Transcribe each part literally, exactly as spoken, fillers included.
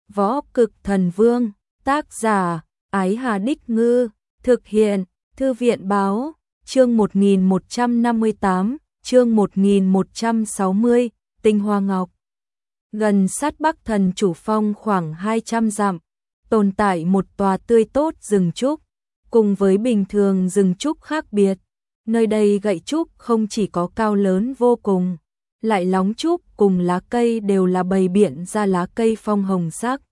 Võ Cực Thần Vương, tác giả, Ái Hà Đích Ngư, thực hiện, Thư viện báo, chương một nghìn một trăm năm mươi tám, chương một nghìn một trăm sáu mươi, Tinh Hoa Ngọc. Gần sát Bắc Thần Chủ Phong khoảng hai trăm dặm, tồn tại một tòa tươi tốt rừng trúc, cùng với bình thường rừng trúc khác biệt. Nơi đây gậy trúc không chỉ có cao lớn vô cùng, lại lóng trúc cùng lá cây đều là bày biện ra lá cây phong hồng sắc.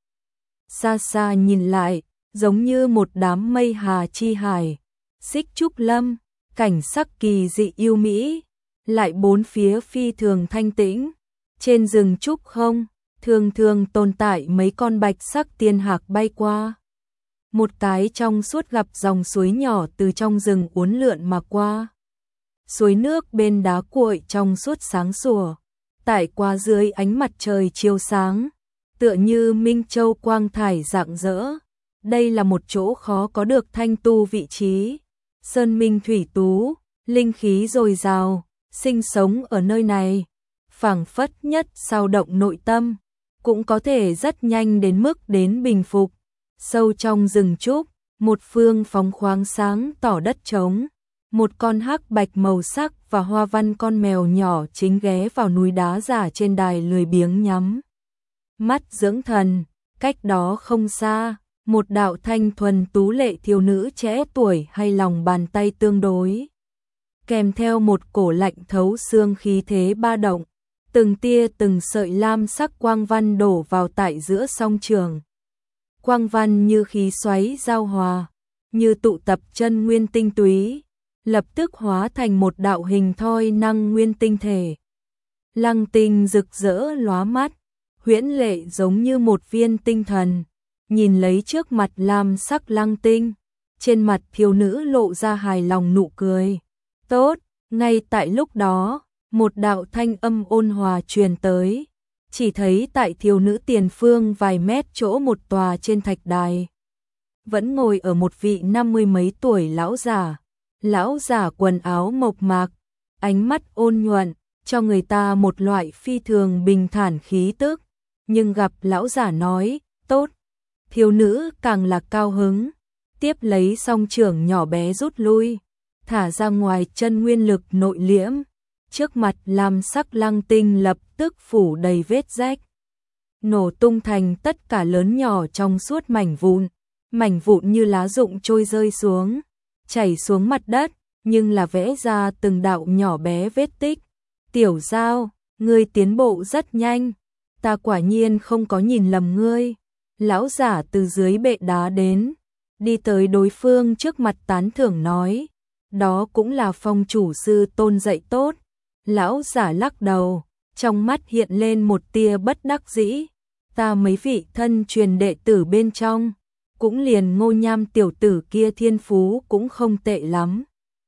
Xa xa nhìn lại, giống như một đám mây hà chi hải, xích trúc lâm, cảnh sắc kỳ dị yêu mỹ, lại bốn phía phi thường thanh tĩnh. Trên rừng trúc không, thường thường tồn tại mấy con bạch sắc tiên hạc bay qua. Một cái trong suốt gặp dòng suối nhỏ từ trong rừng uốn lượn mà qua. Suối nước bên đá cuội trong suốt sáng sủa, tải qua dưới ánh mặt trời chiếu sáng, tựa như minh châu quang thải rạng rỡ. Đây là một chỗ khó có được thanh tu vị trí. Sơn minh thủy tú, linh khí dồi dào, sinh sống ở nơi này, phảng phất nhất sao động nội tâm, cũng có thể rất nhanh đến mức đến bình phục. Sâu trong rừng trúc, một phương phóng khoáng sáng tỏ đất trống, một con hắc bạch màu sắc và hoa văn con mèo nhỏ chính ghé vào núi đá giả trên đài lười biếng nhắm mắt dưỡng thần. Cách đó không xa, một đạo thanh thuần tú lệ thiếu nữ trẻ tuổi hay lòng bàn tay tương đối, kèm theo một cổ lạnh thấu xương khí thế ba động, từng tia từng sợi lam sắc quang văn đổ vào tại giữa song trường. Quang văn như khí xoáy giao hòa, như tụ tập chân nguyên tinh túy, lập tức hóa thành một đạo hình thoi năng nguyên tinh thể. Lăng tinh rực rỡ lóa mắt, huyễn lệ giống như một viên tinh thần. Nhìn lấy trước mặt lam sắc lăng tinh, trên mặt thiếu nữ lộ ra hài lòng nụ cười. Tốt, ngay tại lúc đó, một đạo thanh âm ôn hòa truyền tới. Chỉ thấy tại thiếu nữ tiền phương vài mét chỗ một tòa trên thạch đài, vẫn ngồi ở một vị năm mươi mấy tuổi lão giả. Lão giả quần áo mộc mạc, ánh mắt ôn nhuận, cho người ta một loại phi thường bình thản khí tức. Nhưng gặp lão giả nói, tốt, thiếu nữ càng là cao hứng, tiếp lấy song trưởng nhỏ bé rút lui, thả ra ngoài chân nguyên lực nội liễm. Trước mặt lam sắc lăng tinh lập tức phủ đầy vết rách, nổ tung thành tất cả lớn nhỏ trong suốt mảnh vụn, mảnh vụn như lá rụng trôi rơi xuống, chảy xuống mặt đất, nhưng là vẽ ra từng đạo nhỏ bé vết tích. Tiểu Giao, ngươi tiến bộ rất nhanh, ta quả nhiên không có nhìn lầm ngươi. Lão giả từ dưới bệ đá đến, đi tới đối phương trước mặt tán thưởng nói, đó cũng là Phong chủ sư tôn dạy tốt. Lão giả lắc đầu, trong mắt hiện lên một tia bất đắc dĩ, ta mấy vị thân truyền đệ tử bên trong, cũng liền Ngô Nham tiểu tử kia thiên phú cũng không tệ lắm.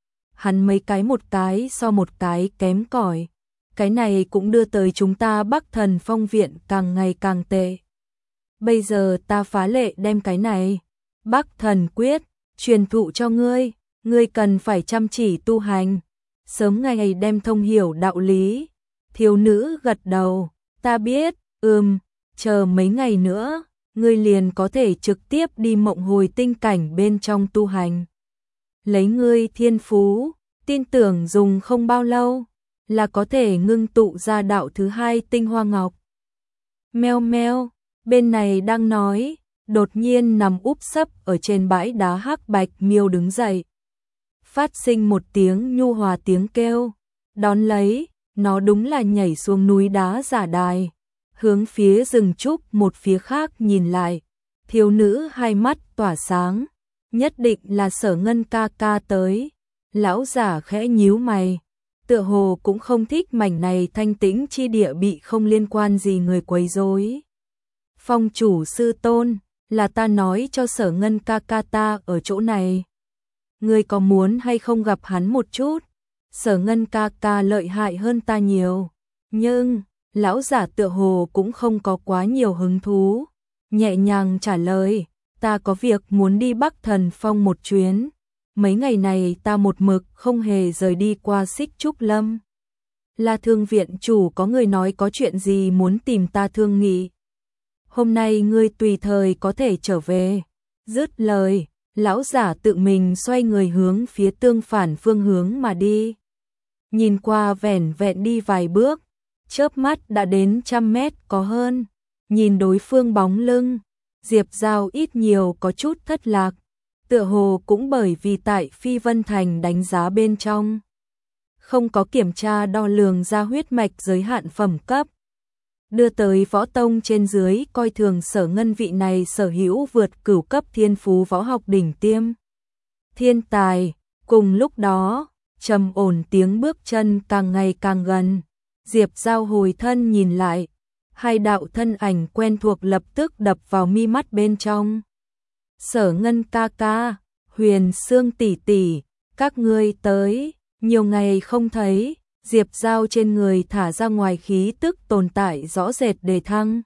Hắn mấy cái một cái so một cái kém cỏi, cái này cũng đưa tới chúng ta Bắc Thần Phong viện càng ngày càng tệ. Bây giờ ta phá lệ đem cái này, Bắc Thần quyết, truyền thụ cho ngươi, ngươi cần phải chăm chỉ tu hành, sớm ngày đem thông hiểu đạo lý. Thiếu nữ gật đầu, ta biết, ừm, chờ mấy ngày nữa, ngươi liền có thể trực tiếp đi mộng hồi tinh cảnh bên trong tu hành. Lấy ngươi thiên phú, tin tưởng dùng không bao lâu, là có thể ngưng tụ ra đạo thứ hai tinh hoa ngọc. Meo meo, bên này đang nói, đột nhiên nằm úp sấp ở trên bãi đá hắc bạch miêu đứng dậy. Phát sinh một tiếng nhu hòa tiếng kêu, đón lấy, nó đúng là nhảy xuống núi đá giả đài, hướng phía rừng trúc một phía khác nhìn lại. Thiếu nữ hai mắt tỏa sáng, nhất định là Sở Ngân ca ca tới. Lão giả khẽ nhíu mày, tựa hồ cũng không thích mảnh này thanh tĩnh chi địa bị không liên quan gì người quấy rối. Phong chủ sư tôn, là ta nói cho Sở Ngân ca ca ta ở chỗ này. Ngươi có muốn hay không gặp hắn một chút? Sở Ngân ca ca lợi hại hơn ta nhiều. Nhưng, lão giả tựa hồ cũng không có quá nhiều hứng thú. Nhẹ nhàng trả lời, ta có việc muốn đi Bắc Thần Phong một chuyến. Mấy ngày này ta một mực không hề rời đi qua Xích Trúc Lâm. Là Thương viện chủ có người nói có chuyện gì muốn tìm ta thương nghị. hôm nay ngươi tùy thời có thể trở về. Dứt lời, lão giả tự mình xoay người hướng phía tương phản phương hướng mà đi. Nhìn qua vẻn vẹn đi vài bước, chớp mắt đã đến trăm mét có hơn. Nhìn đối phương bóng lưng, Diệp Giao ít nhiều có chút thất lạc, tựa hồ cũng bởi vì tại Phi Vân Thành đánh giá bên trong không có kiểm tra đo lường ra huyết mạch giới hạn phẩm cấp, đưa tới võ tông trên dưới coi thường Sở Ngân vị này sở hữu vượt cửu cấp thiên phú võ học đỉnh tiêm. Thiên tài, cùng lúc đó, trầm ổn tiếng bước chân càng ngày càng gần. Diệp Giao hồi thân nhìn lại, hai đạo thân ảnh quen thuộc lập tức đập vào mi mắt bên trong. Sở Ngân ca ca, Huyền Sương tỷ tỷ, các ngươi tới, nhiều ngày không thấy. Diệp Giao trên người thả ra ngoài khí tức tồn tại rõ rệt đề thăng.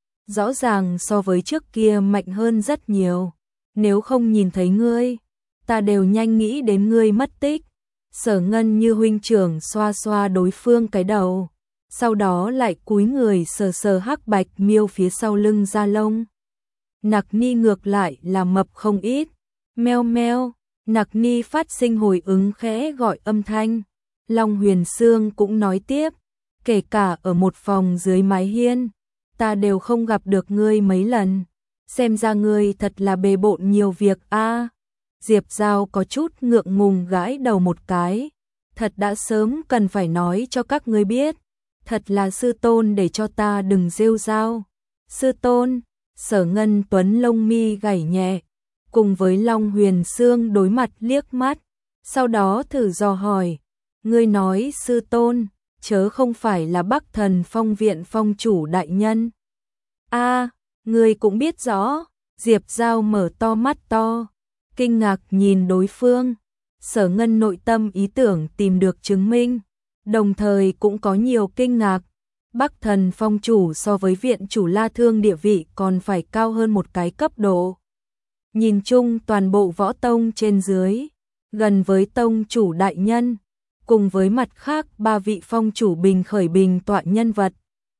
Rõ ràng so với trước kia mạnh hơn rất nhiều. Nếu không nhìn thấy ngươi, ta đều nhanh nghĩ đến ngươi mất tích. Sở Ngân như huynh trưởng xoa xoa đối phương cái đầu, sau đó lại cúi người sờ sờ hắc bạch miêu phía sau lưng da lông. Nặc Ni ngược lại là mập không ít. Meo meo, Nặc Ni phát sinh hồi ứng khẽ gọi âm thanh. Long Huyền Sương cũng nói tiếp, kể cả ở một phòng dưới mái hiên, ta đều không gặp được ngươi mấy lần. Xem ra ngươi thật là bề bộn nhiều việc a. Diệp Giao có chút ngượng ngùng gãi đầu một cái, thật đã sớm cần phải nói cho các ngươi biết, thật là sư tôn để cho ta đừng rêu rao. Sư tôn, Sở Ngân Tuấn lông mi gảy nhẹ, cùng với Long Huyền Sương đối mặt liếc mắt, sau đó thử dò hỏi, ngươi nói sư tôn, chớ không phải là Bắc Thần Phong viện phong chủ đại nhân. A, à, ngươi cũng biết rõ. Diệp Giao mở to mắt to, kinh ngạc nhìn đối phương. Sở Ngân nội tâm ý tưởng tìm được chứng minh, đồng thời cũng có nhiều kinh ngạc. Bắc Thần Phong chủ so với viện chủ La Thương địa vị còn phải cao hơn một cái cấp độ. Nhìn chung toàn bộ võ tông trên dưới, gần với tông chủ đại nhân, cùng với mặt khác ba vị phong chủ bình khởi bình tọa nhân vật.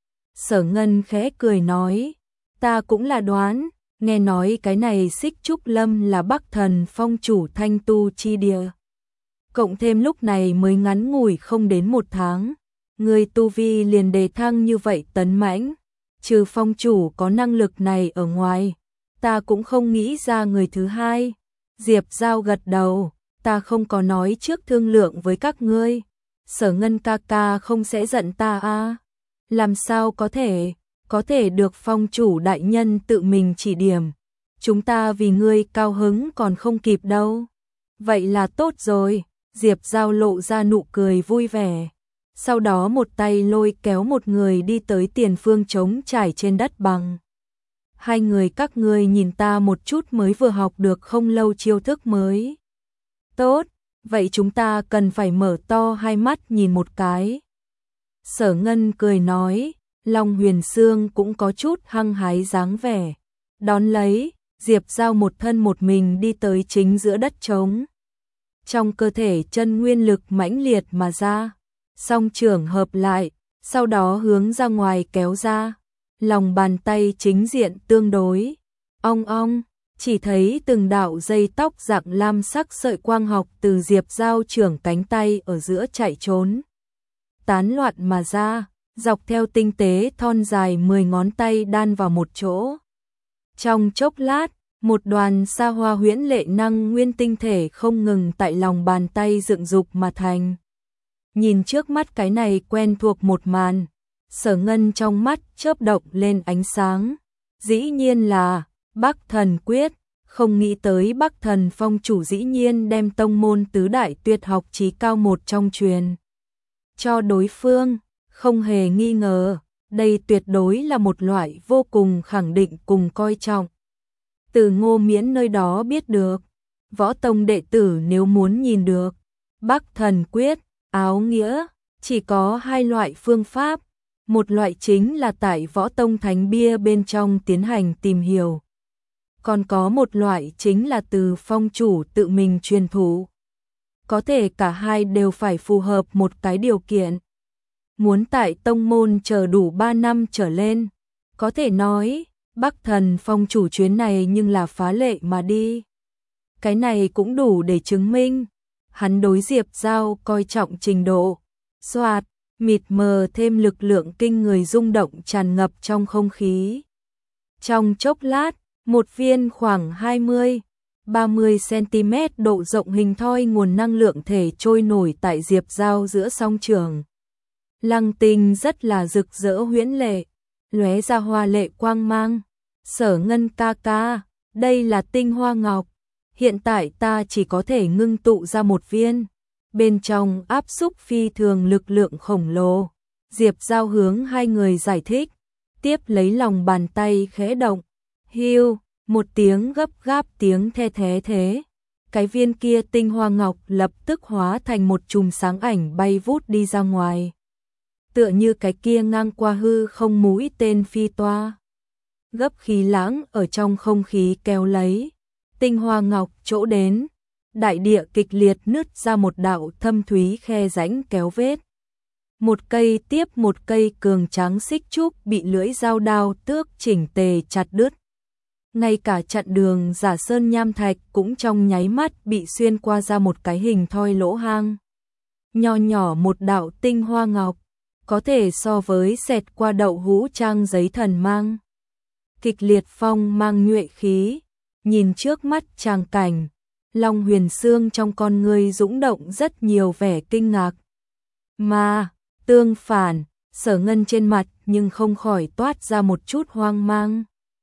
Sở Ngân khẽ cười nói, ta cũng là đoán, nghe nói cái này Xích Trúc Lâm là Bắc Thần Phong chủ thanh tu chi địa. Cộng thêm lúc này mới ngắn ngủi không đến một tháng, người tu vi liền đề thăng như vậy tấn mãnh, trừ phong chủ có năng lực này ở ngoài, ta cũng không nghĩ ra người thứ hai. Diệp Giao gật đầu, ta không có nói trước thương lượng với các ngươi. Sở Ngân ca ca không sẽ giận ta à? Làm sao có thể, có thể được phong chủ đại nhân tự mình chỉ điểm. Chúng ta vì ngươi cao hứng còn không kịp đâu. Vậy là tốt rồi. Diệp Giao lộ ra nụ cười vui vẻ. Sau đó một tay lôi kéo một người đi tới tiền phương trống trải trên đất bằng. Hai người các ngươi nhìn ta một chút mới vừa học được không lâu chiêu thức mới. Tốt, vậy chúng ta cần phải mở to hai mắt nhìn một cái. Sở Ngân cười nói, Long Huyền Sương cũng có chút hăng hái dáng vẻ. Đón lấy, Diệp Giao một thân một mình đi tới chính giữa đất trống. Trong cơ thể chân nguyên lực mãnh liệt mà ra, song trưởng hợp lại, sau đó hướng ra ngoài kéo ra. Lòng bàn tay chính diện tương đối. Ong ong, chỉ thấy từng đạo dây tóc dạng lam sắc sợi quang học từ Diệp Giao trưởng cánh tay ở giữa chạy trốn. Tán loạn mà ra, dọc theo tinh tế thon dài mười ngón tay đan vào một chỗ. Trong chốc lát, một đoàn sa hoa huyễn lệ năng nguyên tinh thể không ngừng tại lòng bàn tay dựng dục mà thành. Nhìn trước mắt cái này quen thuộc một màn, Sở Ngân trong mắt chớp động lên ánh sáng. Dĩ nhiên là Bắc Thần Quyết, không nghĩ tới Bắc Thần Phong chủ dĩ nhiên đem tông môn tứ đại tuyệt học chí cao một trong truyền cho đối phương, không hề nghi ngờ, đây tuyệt đối là một loại vô cùng khẳng định cùng coi trọng. Từ Ngô Miễn nơi đó biết được, võ tông đệ tử nếu muốn nhìn được Bắc Thần Quyết, áo nghĩa, chỉ có hai loại phương pháp. Một loại chính là tại võ tông thánh bia bên trong tiến hành tìm hiểu. Còn có một loại chính là từ phong chủ tự mình truyền thụ. Có thể cả hai đều phải phù hợp một cái điều kiện. Muốn tại tông môn chờ đủ ba năm trở lên, có thể nói, Bắc Thần Phong chủ chuyến này nhưng là phá lệ mà đi. Cái này cũng đủ để chứng minh. Hắn đối Diệp Giao coi trọng trình độ. Soạt, mịt mờ thêm lực lượng kinh người rung động tràn ngập trong không khí. Trong chốc lát, một viên khoảng hai mươi, ba mươi xăng-ti-mét độ rộng hình thoi nguồn năng lượng thể trôi nổi tại Diệp Giao giữa song trường. Lăng tinh rất là rực rỡ huyễn lệ, lóe ra hoa lệ quang mang. Sở Ngân ca ca, đây là tinh hoa ngọc. Hiện tại ta chỉ có thể ngưng tụ ra một viên. Bên trong áp xúc phi thường lực lượng khổng lồ. Diệp Giao hướng hai người giải thích. Tiếp lấy lòng bàn tay khẽ động. Hiu, một tiếng gấp gáp tiếng the thế thế. Cái viên kia tinh hoa ngọc lập tức hóa thành một chùm sáng ảnh bay vút đi ra ngoài. Tựa như cái kia ngang qua hư không mũi tên phi toa. Gấp khí lãng ở trong không khí kéo lấy. Tinh hoa ngọc chỗ đến. Đại địa kịch liệt nứt ra một đạo thâm thúy khe rãnh kéo vết. Một cây tiếp một cây cường tráng xích trúc bị lưỡi dao đao tước chỉnh tề chặt đứt. Ngay cả chặn đường giả sơn nham thạch cũng trong nháy mắt bị xuyên qua ra một cái hình thoi lỗ hang. Nho nhỏ một đạo tinh hoa ngọc, có thể so với xẹt qua đậu hũ trang giấy thần mang. Kịch liệt phong mang nhuệ khí, nhìn trước mắt tràng cảnh, Long Huyền Xương trong con người dũng động rất nhiều vẻ kinh ngạc. Mà, tương phản, Sở Ngân trên mặt nhưng không khỏi toát ra một chút hoang mang.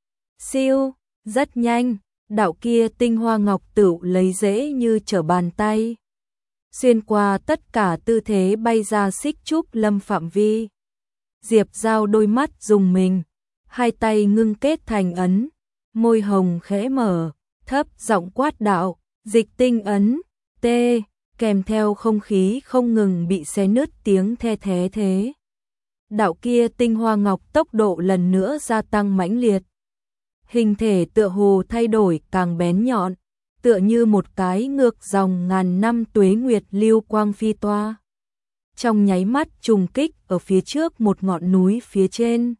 Siêu, rất nhanh, đạo kia tinh hoa ngọc tựu lấy dễ như trở bàn tay. Xuyên qua tất cả tư thế bay ra xích trúc lâm phạm vi. Diệp Giao đôi mắt dùng mình, hai tay ngưng kết thành ấn, môi hồng khẽ mở, thấp giọng quát đạo, dịch tinh ấn, tê, kèm theo không khí không ngừng bị xé nứt tiếng the thế thế. Đạo kia tinh hoa ngọc tốc độ lần nữa gia tăng mãnh liệt. Hình thể tựa hồ thay đổi càng bén nhọn, tựa như một cái ngược dòng ngàn năm tuế nguyệt lưu quang phi toa. Trong nháy mắt trùng kích ở phía trước một ngọn núi phía trên.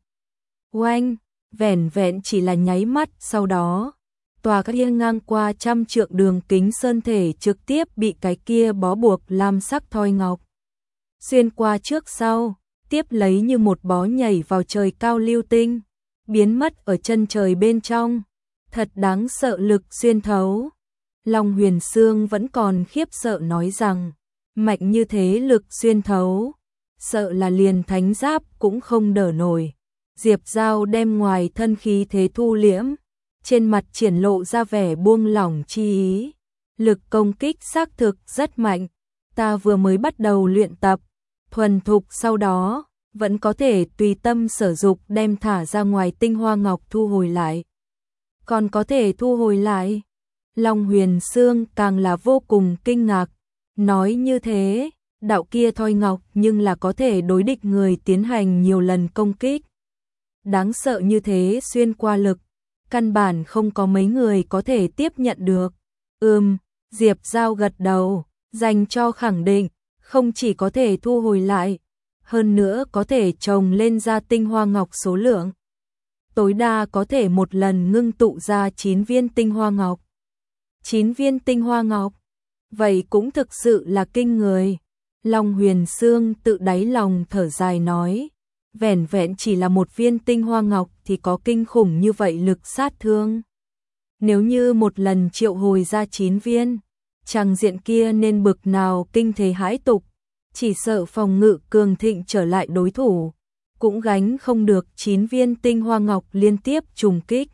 Oanh, vẻn vẹn chỉ là nháy mắt sau đó. Tòa các hiên ngang qua trăm trượng đường kính sơn thể trực tiếp bị cái kia bó buộc lam sắc thoi ngọc. Xuyên qua trước sau, tiếp lấy như một bó nhảy vào trời cao lưu tinh, biến mất ở chân trời bên trong. Thật đáng sợ lực xuyên thấu. Long Huyền Xương vẫn còn khiếp sợ nói rằng, mạnh như thế lực xuyên thấu, sợ là liền thánh giáp cũng không đỡ nổi. Diệp Giao đem ngoài thân khí thế thu liễm, trên mặt triển lộ ra vẻ buông lỏng chi ý. Lực công kích xác thực rất mạnh, ta vừa mới bắt đầu luyện tập, thuần thục sau đó, vẫn có thể tùy tâm sở dục đem thả ra ngoài tinh hoa ngọc thu hồi lại. Còn có thể thu hồi lại? Long Huyền Xương càng là vô cùng kinh ngạc, nói như thế, đạo kia thoi ngọc nhưng là có thể đối địch người tiến hành nhiều lần công kích. Đáng sợ như thế xuyên qua lực, căn bản không có mấy người có thể tiếp nhận được. Ừm, Diệp Giao gật đầu, dành cho khẳng định, không chỉ có thể thu hồi lại, hơn nữa có thể trồng lên ra tinh hoa ngọc số lượng. Tối đa có thể một lần ngưng tụ ra chín viên tinh hoa ngọc. chín viên tinh hoa ngọc, vậy cũng thực sự là kinh người. Long Huyền Xương tự đáy lòng thở dài nói, vẻn vẹn chỉ là một viên tinh hoa ngọc thì có kinh khủng như vậy lực sát thương. Nếu như một lần triệu hồi ra chín viên, tràng diện kia nên bực nào kinh thế hãi tục, chỉ sợ phòng ngự cường thịnh trở lại đối thủ, cũng gánh không được chín viên tinh hoa ngọc liên tiếp trùng kích.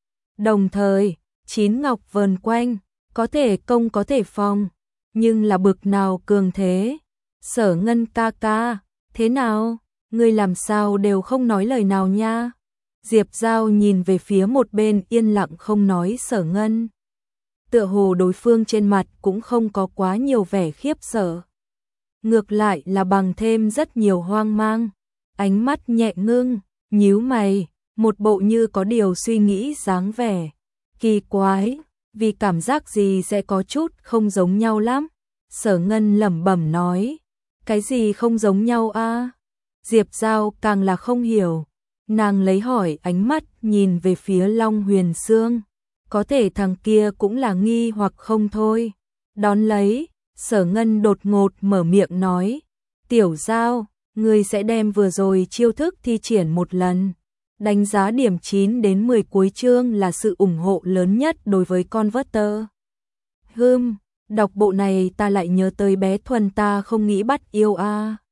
Đồng thời, chín ngọc vờn quanh, có thể công có thể phòng, nhưng là bực nào cường thế. Sở Ngân ca ca, thế nào? Ngươi làm sao đều không nói lời nào nha? Diệp Giao nhìn về phía một bên yên lặng không nói Sở Ngân. Tựa hồ đối phương trên mặt cũng không có quá nhiều vẻ khiếp sợ. Ngược lại là bằng thêm rất nhiều hoang mang. Ánh mắt nhẹ ngưng, nhíu mày, một bộ như có điều suy nghĩ dáng vẻ. Kỳ quái, vì cảm giác gì sẽ có chút không giống nhau lắm. Sở Ngân lẩm bẩm nói, cái gì không giống nhau a? Diệp Giao càng là không hiểu, Nàng lấy hỏi ánh mắt nhìn về phía Long Huyền Sương. Có thể thằng kia cũng là nghi hoặc không thôi. Đón lấy, Sở Ngân đột ngột mở miệng nói. Tiểu Giao, ngươi sẽ đem vừa rồi chiêu thức thi triển một lần. Đánh giá điểm chín đến mười cuối chương là sự ủng hộ lớn nhất đối với Converter. Hừm, đọc bộ này ta lại nhớ tới bé Thuần ta không nghĩ bắt yêu a. À.